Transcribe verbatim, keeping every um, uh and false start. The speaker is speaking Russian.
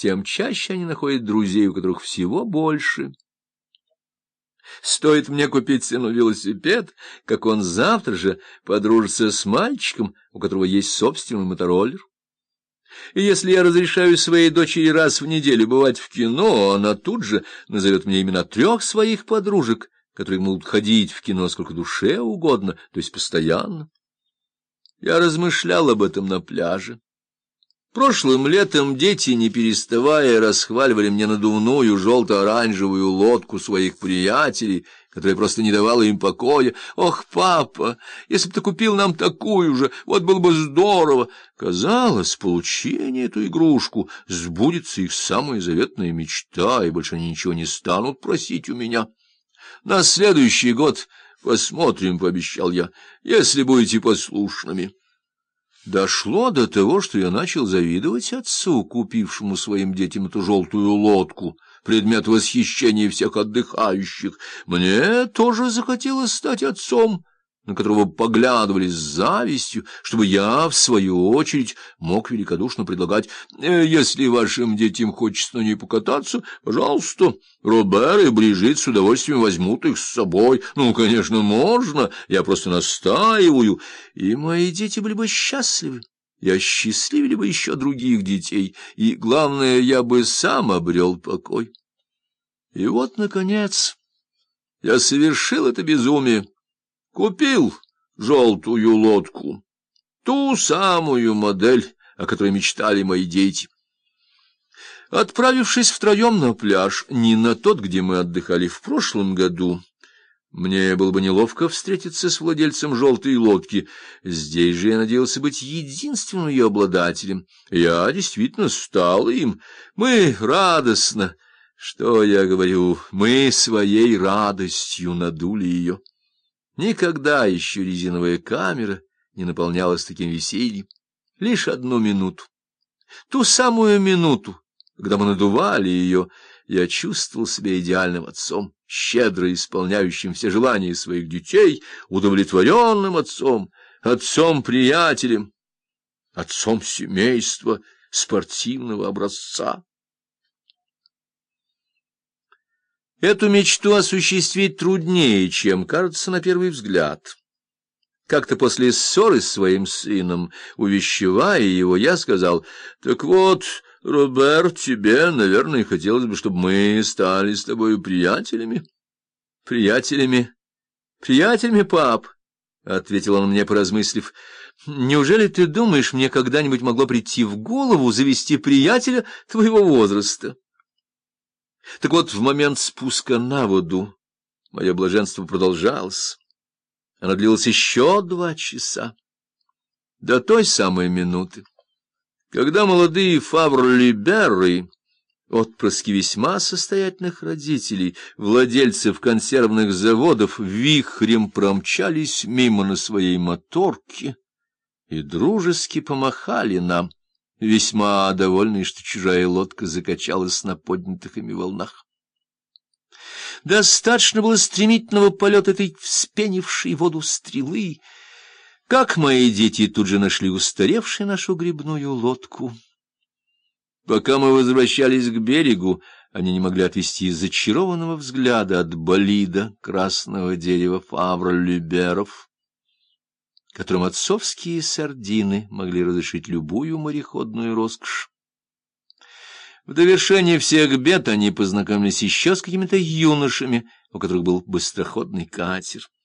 тем чаще они находят друзей, у которых всего больше. Стоит мне купить сыну велосипед, как он завтра же подружится с мальчиком, у которого есть собственный мотороллер. И если я разрешаю своей дочери раз в неделю бывать в кино, она тут же назовет мне имена трех своих подружек, которые могут ходить в кино сколько душе угодно, то есть постоянно. Я размышлял об этом на пляже. Прошлым летом дети, не переставая, расхваливали мне надувную желто-оранжевую лодку своих приятелей, которая просто не давала им покоя. «Ох, папа, если бы ты купил нам такую же, вот было бы здорово!» Казалось, получение эту игрушку сбудется их самая заветная мечта, и больше они ничего не станут просить у меня. «На следующий год посмотрим», — пообещал я, — «если будете послушными». Дошло до того, что я начал завидовать отцу, купившему своим детям эту желтую лодку, предмет восхищения всех отдыхающих. Мне тоже захотелось стать отцом, на которого поглядывали с завистью, чтобы я, в свою очередь, мог великодушно предлагать: э, если вашим детям хочется на ней покататься, пожалуйста, Робер и Брижит с удовольствием возьмут их с собой. Ну, конечно, можно, я просто настаиваю, и мои дети были бы счастливы. Я счастливили бы еще других детей, и, главное, я бы сам обрел покой. И вот, наконец, я совершил это безумие. Купил желтую лодку, ту самую модель, о которой мечтали мои дети. Отправившись втроем на пляж, не на тот, где мы отдыхали в прошлом году, мне было бы неловко встретиться с владельцем желтой лодки. Здесь же я надеялся быть единственным ее обладателем. Я действительно стал им. Мы радостно, что я говорю, мы своей радостью надули ее. Никогда еще резиновая камера не наполнялась таким весельем. Лишь одну минуту. Ту самую минуту, когда мы надували ее, я чувствовал себя идеальным отцом, щедро исполняющим все желания своих детей, удовлетворенным отцом, отцом-приятелем, отцом семейства спортивного образца. Эту мечту осуществить труднее, чем кажется на первый взгляд. Как-то после ссоры с своим сыном, увещевая его, я сказал: «Так вот, Роберт, тебе, наверное, хотелось бы, чтобы мы стали с тобой приятелями». «Приятелями? Приятелями, пап?» — ответил он мне, поразмыслив. «Неужели ты думаешь, мне когда-нибудь могло прийти в голову завести приятеля твоего возраста?» Так вот, в момент спуска на воду мое блаженство продолжалось. Оно длилось еще два часа. До той самой минуты, когда молодые Фавр-Либеры, отпрыски весьма состоятельных родителей, владельцев консервных заводов, вихрем промчались мимо на своей моторке и дружески помахали нам, весьма довольный, что чужая лодка закачалась на поднятых ими волнах. Достаточно было стремительного полета этой вспенившей воду стрелы, как мои дети тут же нашли устаревшую нашу гребную лодку. Пока мы возвращались к берегу, они не могли отвести зачарованного взгляда от болида красного дерева Фавр-Либеров, которым отцовские сардины могли разрешить любую мореходную роскошь. В довершение всех бед они познакомились еще с какими-то юношами, у которых был быстроходный катер.